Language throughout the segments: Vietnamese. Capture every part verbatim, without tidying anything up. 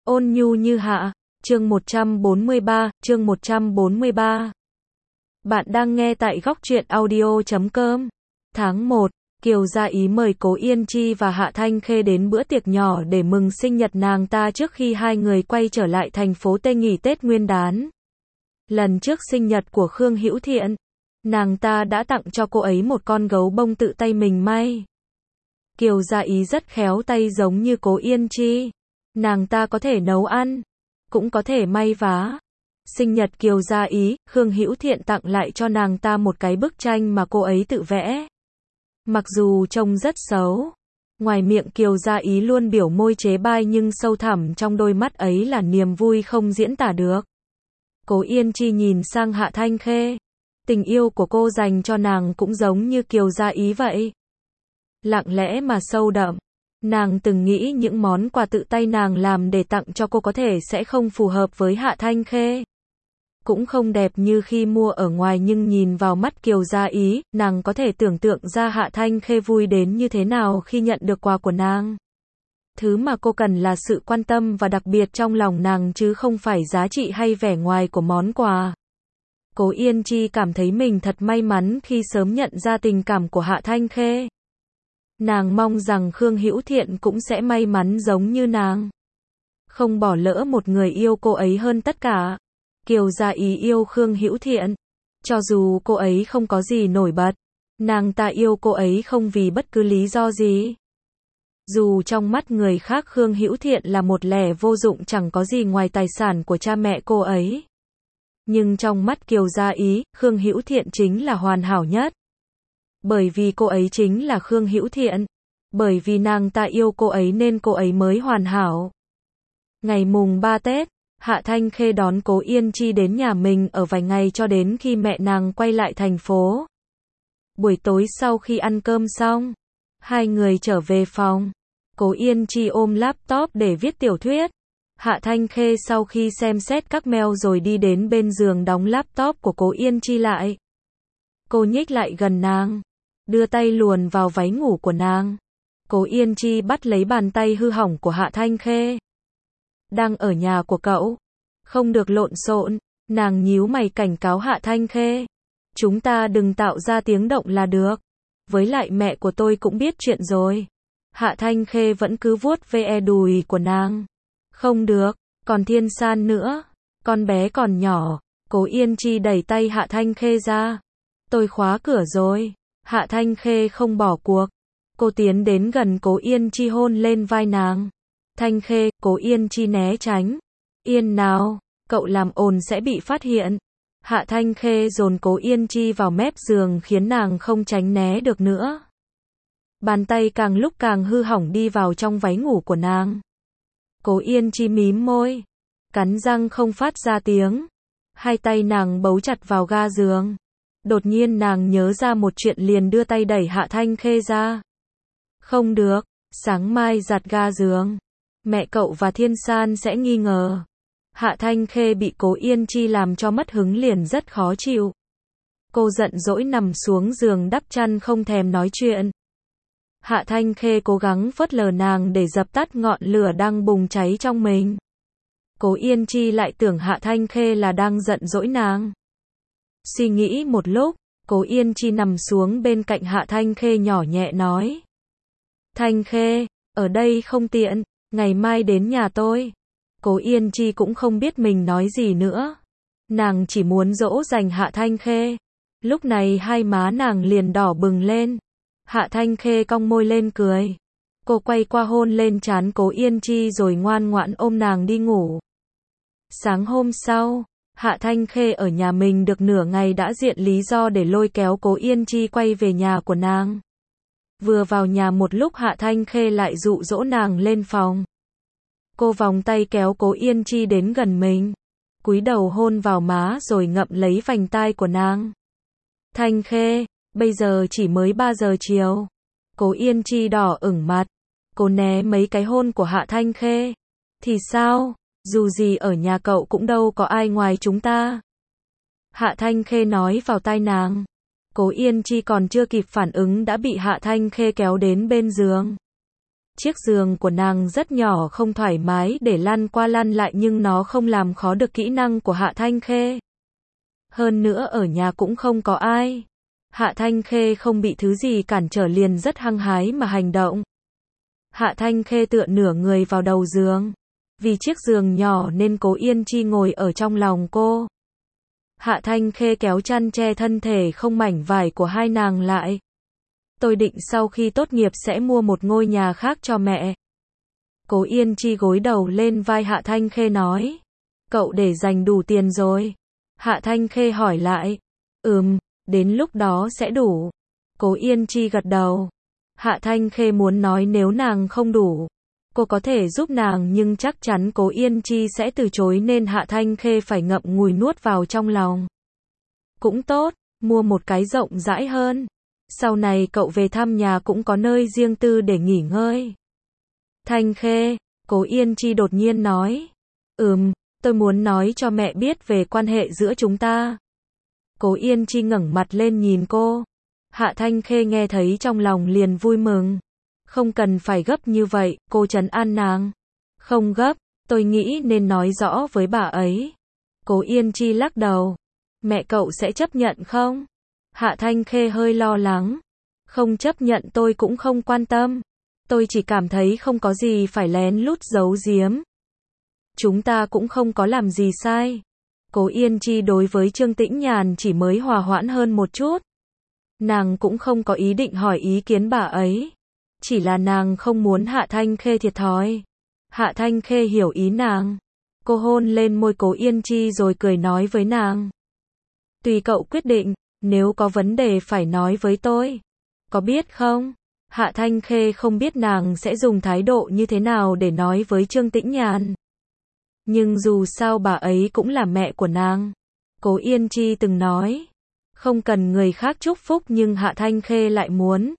Ôn nhu như hạ, chương một trăm bốn mươi ba, chương một trăm bốn mươi ba. Bạn đang nghe tại góc truyện audio chấm com. Tháng một, Kiều Gia Ý mời Cố Yên Chi và Hạ Thanh Khê đến bữa tiệc nhỏ để mừng sinh nhật nàng ta trước khi hai người quay trở lại thành phố Tây nghỉ Tết Nguyên đán. Lần trước sinh nhật của Khương Hữu Thiện, nàng ta đã tặng cho cô ấy một con gấu bông tự tay mình may. Kiều Gia Ý rất khéo tay giống như Cố Yên Chi. Nàng ta có thể nấu ăn, cũng có thể may vá. Sinh nhật Kiều Gia Ý, Khương Hữu Thiện tặng lại cho nàng ta một cái bức tranh mà cô ấy tự vẽ. Mặc dù trông rất xấu, ngoài miệng Kiều Gia Ý luôn biểu môi chế bai nhưng sâu thẳm trong đôi mắt ấy là niềm vui không diễn tả được. Cố Yên Chi nhìn sang Hạ Thanh Khê. Tình yêu của cô dành cho nàng cũng giống như Kiều Gia Ý vậy. Lặng lẽ mà sâu đậm. Nàng từng nghĩ những món quà tự tay nàng làm để tặng cho cô có thể sẽ không phù hợp với Hạ Thanh Khê. Cũng không đẹp như khi mua ở ngoài, nhưng nhìn vào mắt Kiều Gia Ý, nàng có thể tưởng tượng ra Hạ Thanh Khê vui đến như thế nào khi nhận được quà của nàng. Thứ mà cô cần là sự quan tâm và đặc biệt trong lòng nàng chứ không phải giá trị hay vẻ ngoài của món quà. Cố Yên Chi cảm thấy mình thật may mắn khi sớm nhận ra tình cảm của Hạ Thanh Khê. Nàng mong rằng Khương Hữu Thiện cũng sẽ may mắn giống như nàng. Không bỏ lỡ một người yêu cô ấy hơn tất cả. Kiều Gia Ý yêu Khương Hữu Thiện. Cho dù cô ấy không có gì nổi bật, nàng ta yêu cô ấy không vì bất cứ lý do gì. Dù trong mắt người khác Khương Hữu Thiện là một lẻ vô dụng chẳng có gì ngoài tài sản của cha mẹ cô ấy. Nhưng trong mắt Kiều Gia Ý, Khương Hữu Thiện chính là hoàn hảo nhất. Bởi vì cô ấy chính là Khương Hữu Thiện. Bởi vì nàng ta yêu cô ấy nên cô ấy mới hoàn hảo. Ngày mùng ba Tết, Hạ Thanh Khê đón Cố Yên Chi đến nhà mình ở vài ngày cho đến khi mẹ nàng quay lại thành phố. Buổi tối sau khi ăn cơm xong, hai người trở về phòng. Cố Yên Chi ôm laptop để viết tiểu thuyết. Hạ Thanh Khê sau khi xem xét các mail rồi đi đến bên giường đóng laptop của Cố Yên Chi lại. Cô nhích lại gần nàng, đưa tay luồn vào váy ngủ của nàng. Cố Yên Chi bắt lấy bàn tay hư hỏng của Hạ Thanh Khê. Đang ở nhà của cậu, không được lộn xộn. Nàng nhíu mày cảnh cáo Hạ Thanh Khê. Chúng ta đừng tạo ra tiếng động là được. Với lại mẹ của tôi cũng biết chuyện rồi. Hạ Thanh Khê vẫn cứ vuốt ve đùi của nàng. Không được, còn Thiên San nữa. Con bé còn nhỏ. Cố Yên Chi đẩy tay Hạ Thanh Khê ra. Tôi khóa cửa rồi. Hạ Thanh Khê không bỏ cuộc. Cô tiến đến gần Cố Yên Chi hôn lên vai nàng. Thanh Khê, Cố Yên Chi né tránh. Yên nào, cậu làm ồn sẽ bị phát hiện. Hạ Thanh Khê dồn Cố Yên Chi vào mép giường khiến nàng không tránh né được nữa. Bàn tay càng lúc càng hư hỏng đi vào trong váy ngủ của nàng. Cố Yên Chi mím môi, cắn răng không phát ra tiếng. Hai tay nàng bấu chặt vào ga giường. Đột nhiên nàng nhớ ra một chuyện liền đưa tay đẩy Hạ Thanh Khê ra. Không được, sáng mai giặt ga giường. Mẹ cậu và Thiên San sẽ nghi ngờ. Hạ Thanh Khê bị Cố Yên Chi làm cho mất hứng liền rất khó chịu. Cô giận dỗi nằm xuống giường đắp chăn không thèm nói chuyện. Hạ Thanh Khê cố gắng phớt lờ nàng để dập tắt ngọn lửa đang bùng cháy trong mình. Cố Yên Chi lại tưởng Hạ Thanh Khê là đang giận dỗi nàng. Suy nghĩ một lúc, Cố Yên Chi nằm xuống bên cạnh Hạ Thanh Khê nhỏ nhẹ nói. Thanh Khê, ở đây không tiện, ngày mai đến nhà tôi. Cố Yên Chi cũng không biết mình nói gì nữa. Nàng chỉ muốn dỗ dành Hạ Thanh Khê. Lúc này hai má nàng liền đỏ bừng lên. Hạ Thanh Khê cong môi lên cười. Cô quay qua hôn lên trán Cố Yên Chi rồi ngoan ngoãn ôm nàng đi ngủ. Sáng hôm sau, Hạ Thanh Khê ở nhà mình được nửa ngày đã diện lý do để lôi kéo Cố Yên Chi quay về nhà của nàng. Vừa vào nhà một lúc Hạ Thanh Khê lại dụ dỗ nàng lên phòng. Cô vòng tay kéo Cố Yên Chi đến gần mình, cúi đầu hôn vào má rồi ngậm lấy vành tai của nàng. Thanh Khê, bây giờ chỉ mới ba giờ chiều. Cố Yên Chi đỏ ửng mặt. Cô né mấy cái hôn của Hạ Thanh Khê. Thì sao, dù gì ở nhà cậu cũng đâu có ai ngoài chúng ta. Hạ Thanh Khê nói vào tai nàng. Cố Yên Chi còn chưa kịp phản ứng đã bị Hạ Thanh Khê kéo đến bên giường. Chiếc giường của nàng rất nhỏ không thoải mái để lăn qua lăn lại nhưng nó không làm khó được kỹ năng của Hạ Thanh Khê. Hơn nữa ở nhà cũng không có ai. Hạ Thanh Khê không bị thứ gì cản trở liền rất hăng hái mà hành động. Hạ Thanh Khê tựa nửa người vào đầu giường. Vì chiếc giường nhỏ nên Cố Yên Chi ngồi ở trong lòng cô. Hạ Thanh Khê kéo chăn che thân thể không mảnh vải của hai nàng lại. Tôi định sau khi tốt nghiệp sẽ mua một ngôi nhà khác cho mẹ. Cố Yên Chi gối đầu lên vai Hạ Thanh Khê nói. Cậu để dành đủ tiền rồi. Hạ Thanh Khê hỏi lại. Ừm, đến lúc đó sẽ đủ. Cố Yên Chi gật đầu. Hạ Thanh Khê muốn nói nếu nàng không đủ, cô có thể giúp nàng nhưng chắc chắn Cố Yên Chi sẽ từ chối nên Hạ Thanh Khê phải ngậm ngùi nuốt vào trong lòng. Cũng tốt, mua một cái rộng rãi hơn. Sau này cậu về thăm nhà cũng có nơi riêng tư để nghỉ ngơi. Thanh Khê, Cố Yên Chi đột nhiên nói. Ừm, tôi muốn nói cho mẹ biết về quan hệ giữa chúng ta. Cố Yên Chi ngẩng mặt lên nhìn cô. Hạ Thanh Khê nghe thấy trong lòng liền vui mừng. Không cần phải gấp như vậy, cô trấn an nàng. Không gấp, tôi nghĩ nên nói rõ với bà ấy. Cố Yên Chi lắc đầu. Mẹ cậu sẽ chấp nhận không? Hạ Thanh Khê hơi lo lắng. Không chấp nhận tôi cũng không quan tâm. Tôi chỉ cảm thấy không có gì phải lén lút giấu giếm. Chúng ta cũng không có làm gì sai. Cố Yên Chi đối với Trương Tĩnh Nhàn chỉ mới hòa hoãn hơn một chút. Nàng cũng không có ý định hỏi ý kiến bà ấy. Chỉ là nàng không muốn Hạ Thanh Khê thiệt thòi. Hạ Thanh Khê hiểu ý nàng. Cô hôn lên môi Cố Yên Chi rồi cười nói với nàng. Tùy cậu quyết định, nếu có vấn đề phải nói với tôi. Có biết không? Hạ Thanh Khê không biết nàng sẽ dùng thái độ như thế nào để nói với Trương Tĩnh Nhàn. Nhưng dù sao bà ấy cũng là mẹ của nàng. Cố Yên Chi từng nói. Không cần người khác chúc phúc nhưng Hạ Thanh Khê lại muốn.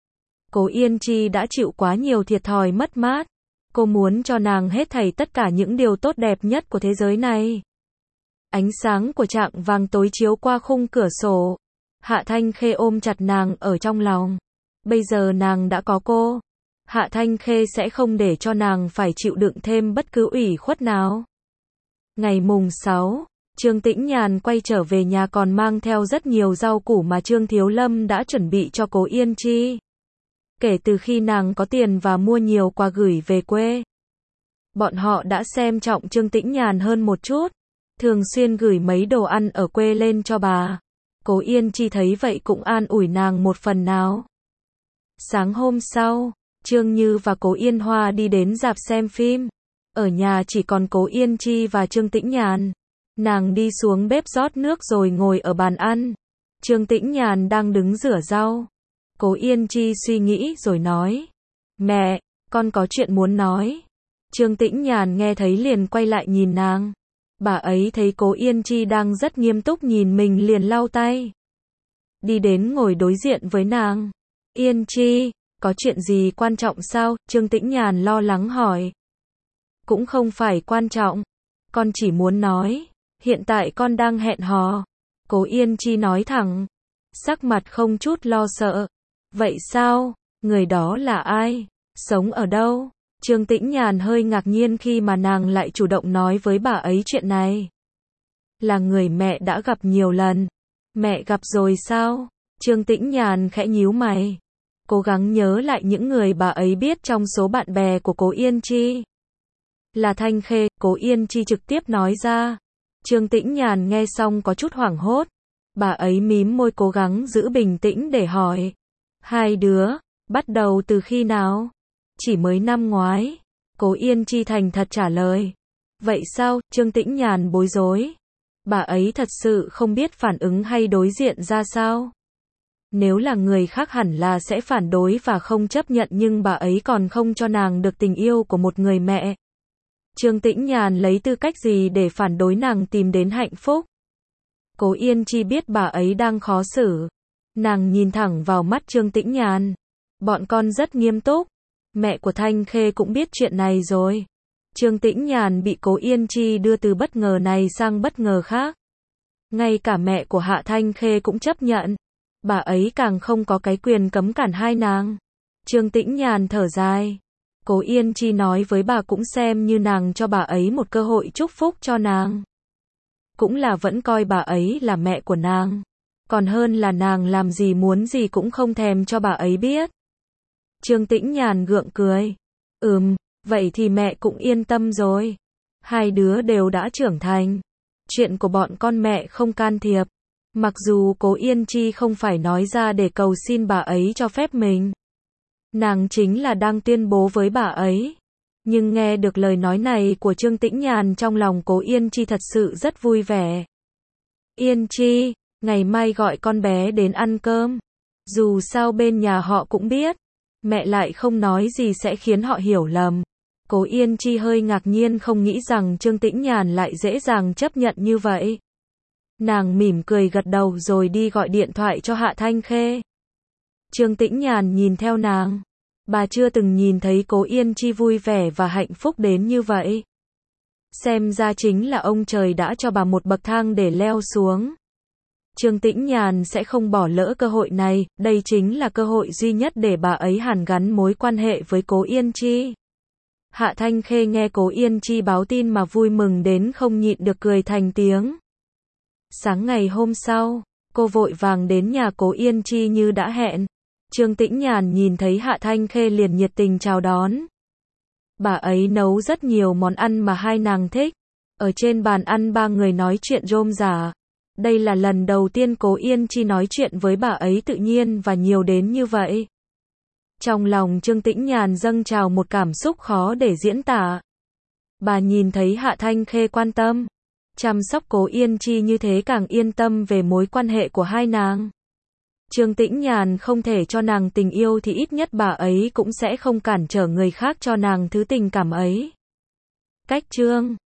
Cố Yên Chi đã chịu quá nhiều thiệt thòi mất mát. Cô muốn cho nàng hết thảy tất cả những điều tốt đẹp nhất của thế giới này. Ánh sáng của chạng vàng tối chiếu qua khung cửa sổ. Hạ Thanh Khê ôm chặt nàng ở trong lòng. Bây giờ nàng đã có cô. Hạ Thanh Khê sẽ không để cho nàng phải chịu đựng thêm bất cứ ủy khuất nào. Ngày mùng sáu, Trương Tĩnh Nhàn quay trở về nhà còn mang theo rất nhiều rau củ mà Trương Thiếu Lâm đã chuẩn bị cho Cố Yên Chi. Kể từ khi nàng có tiền và mua nhiều quà gửi về quê, bọn họ đã xem trọng Trương Tĩnh Nhàn hơn một chút, thường xuyên gửi mấy đồ ăn ở quê lên cho bà. Cố Yên Chi thấy vậy cũng an ủi nàng một phần nào. Sáng hôm sau, Trương Như và Cố Yên Hoa đi đến rạp xem phim. Ở nhà chỉ còn Cố Yên Chi và Trương Tĩnh Nhàn. Nàng đi xuống bếp rót nước rồi ngồi ở bàn ăn. Trương Tĩnh Nhàn đang đứng rửa rau. Cố Yên Chi suy nghĩ rồi nói. Mẹ, con có chuyện muốn nói. Trương Tĩnh Nhàn nghe thấy liền quay lại nhìn nàng. Bà ấy thấy Cố Yên Chi đang rất nghiêm túc nhìn mình liền lau tay. Đi đến ngồi đối diện với nàng. Yên Chi, có chuyện gì quan trọng sao? Trương Tĩnh Nhàn lo lắng hỏi. Cũng không phải quan trọng. Con chỉ muốn nói. Hiện tại con đang hẹn hò. Cố Yên Chi nói thẳng. Sắc mặt không chút lo sợ. Vậy sao? Người đó là ai? Sống ở đâu? Trương Tĩnh Nhàn hơi ngạc nhiên khi mà nàng lại chủ động nói với bà ấy chuyện này. Là người mẹ đã gặp nhiều lần. Mẹ gặp rồi sao? Trương Tĩnh Nhàn khẽ nhíu mày. Cố gắng nhớ lại những người bà ấy biết trong số bạn bè của Cố Yên Chi. Là Thanh Khê, Cố Yên Chi trực tiếp nói ra. Trương Tĩnh Nhàn nghe xong có chút hoảng hốt. Bà ấy mím môi cố gắng giữ bình tĩnh để hỏi. Hai đứa, bắt đầu từ khi nào? Chỉ mới năm ngoái. Cố Yên Chi thành thật trả lời. Vậy sao? Trương Tĩnh Nhàn bối rối. Bà ấy thật sự không biết phản ứng hay đối diện ra sao. Nếu là người khác hẳn là sẽ phản đối và không chấp nhận nhưng bà ấy còn không cho nàng được tình yêu của một người mẹ. Trương Tĩnh Nhàn lấy tư cách gì để phản đối nàng tìm đến hạnh phúc? Cố Yên Chi biết bà ấy đang khó xử. Nàng nhìn thẳng vào mắt Trương Tĩnh Nhàn. Bọn con rất nghiêm túc. Mẹ của Thanh Khê cũng biết chuyện này rồi. Trương Tĩnh Nhàn bị Cố Yên Chi đưa từ bất ngờ này sang bất ngờ khác. Ngay cả mẹ của Hạ Thanh Khê cũng chấp nhận. Bà ấy càng không có cái quyền cấm cản hai nàng. Trương Tĩnh Nhàn thở dài. Cố Yên Chi nói với bà cũng xem như nàng cho bà ấy một cơ hội chúc phúc cho nàng. Cũng là vẫn coi bà ấy là mẹ của nàng. Còn hơn là nàng làm gì muốn gì cũng không thèm cho bà ấy biết. Trương Tĩnh Nhàn gượng cười. Ừm, vậy thì mẹ cũng yên tâm rồi. Hai đứa đều đã trưởng thành. Chuyện của bọn con mẹ không can thiệp. Mặc dù Cố Yên Chi không phải nói ra để cầu xin bà ấy cho phép mình. Nàng chính là đang tuyên bố với bà ấy. Nhưng nghe được lời nói này của Trương Tĩnh Nhàn, trong lòng Cố Yên Chi thật sự rất vui vẻ. Yên Chi, ngày mai gọi con bé đến ăn cơm. Dù sao bên nhà họ cũng biết. Mẹ lại không nói gì sẽ khiến họ hiểu lầm. Cố Yên Chi hơi ngạc nhiên, không nghĩ rằng Trương Tĩnh Nhàn lại dễ dàng chấp nhận như vậy. Nàng mỉm cười gật đầu rồi đi gọi điện thoại cho Hạ Thanh Khê. Trương Tĩnh Nhàn nhìn theo nàng. Bà chưa từng nhìn thấy Cố Yên Chi vui vẻ và hạnh phúc đến như vậy. Xem ra chính là ông trời đã cho bà một bậc thang để leo xuống. Trương Tĩnh Nhàn sẽ không bỏ lỡ cơ hội này, đây chính là cơ hội duy nhất để bà ấy hàn gắn mối quan hệ với Cố Yên Chi. Hạ Thanh Khê nghe Cố Yên Chi báo tin mà vui mừng đến không nhịn được cười thành tiếng. Sáng ngày hôm sau, cô vội vàng đến nhà Cố Yên Chi như đã hẹn. Trương Tĩnh Nhàn nhìn thấy Hạ Thanh Khê liền nhiệt tình chào đón. Bà ấy nấu rất nhiều món ăn mà hai nàng thích. Ở trên bàn ăn ba người nói chuyện rôm rả. Đây là lần đầu tiên Cố Yên Chi nói chuyện với bà ấy tự nhiên và nhiều đến như vậy. Trong lòng Trương Tĩnh Nhàn dâng trào một cảm xúc khó để diễn tả. Bà nhìn thấy Hạ Thanh Khê quan tâm, chăm sóc Cố Yên Chi như thế càng yên tâm về mối quan hệ của hai nàng. Trương Tĩnh Nhàn không thể cho nàng tình yêu thì ít nhất bà ấy cũng sẽ không cản trở người khác cho nàng thứ tình cảm ấy. Cách chương